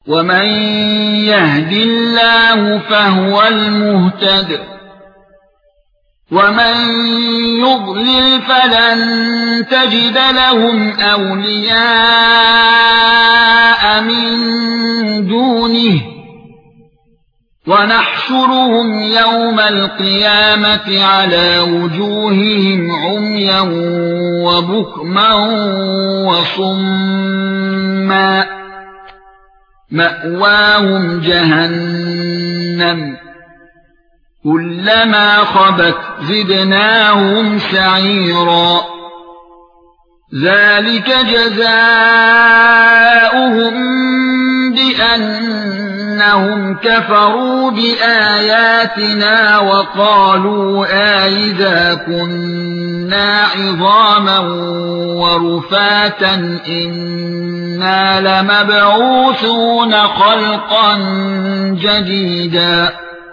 ومن يهد الله فهو المهتد ومن يضلل فلن تجد لهم أولياء من دونه ونحشرهم يوم القيامة على وجوههم عميا وبكما وصما مأواهم جهنم كلما خبت زدناهم سعيرا ذلك جزاؤهم بأنهم كفروا بآياتنا وقالوا أئذا كنا عظاما ورفاتا إنا لمبعوثون خلقا جديدا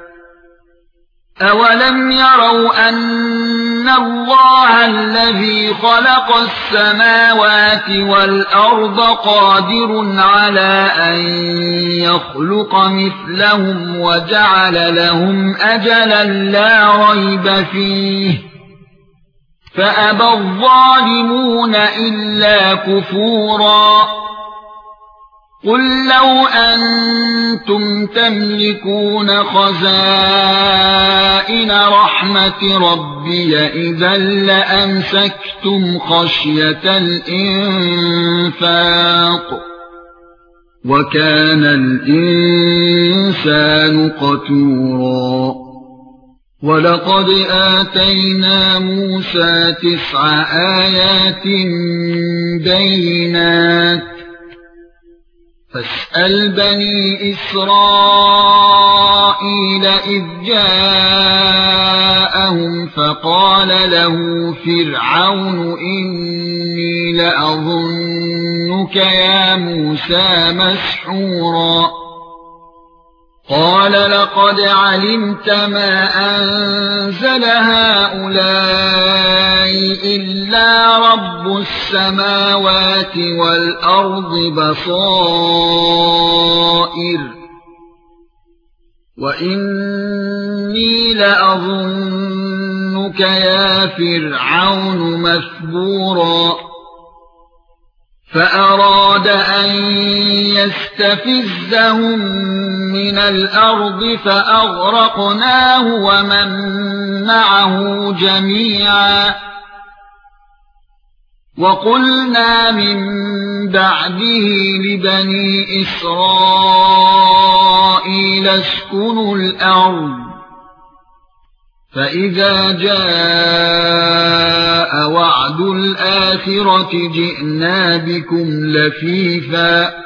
أَوَلَمْ يَرَوْا أَنَّ اللَّهَ الَّذِي خَلَقَ السَّمَاوَاتِ وَالْأَرْضَ قَادِرٌ عَلَى أَن يَخْلُقَ مِثْلَهُمْ وَجَعَلَ لَهُمْ أَجَلًا لَّا رَيْبَ فِيهِ فَأَبَى الظَّالِمُونَ إِلَّا كُفُورًا قُل لَّوْ أَنتُمْ تَمْلِكُونَ خَزَائِنَ رَحْمَةِ رَبِّي إِذًا لَّأَمْسَكْتُمْ خَشْيَةَ الْإِنفَاقِ وَكَانَ الْإِنسَانُ قَتُورًا وَلَقَدْ آتَيْنَا مُوسَى 9 آيَاتٍ بَيِّنَاتٍ فاسأل بني إسرائيل إذ جاءهم فقال له فرعون إني لأظنك يا موسى مسحورا قال لقد علمت ما أنزل هؤلاء إلا رب السماوات والأرض بصائر وإني لأظنك يا فرعون مثبورا فأراد أن يستفزهم من الأرض فأغرقناه ومن معه جميعا وقلنا من بعده لبني إسرائيل اسكنوا الأرض فإذا جاء وعد الآخرة جئنا بكم لفيفا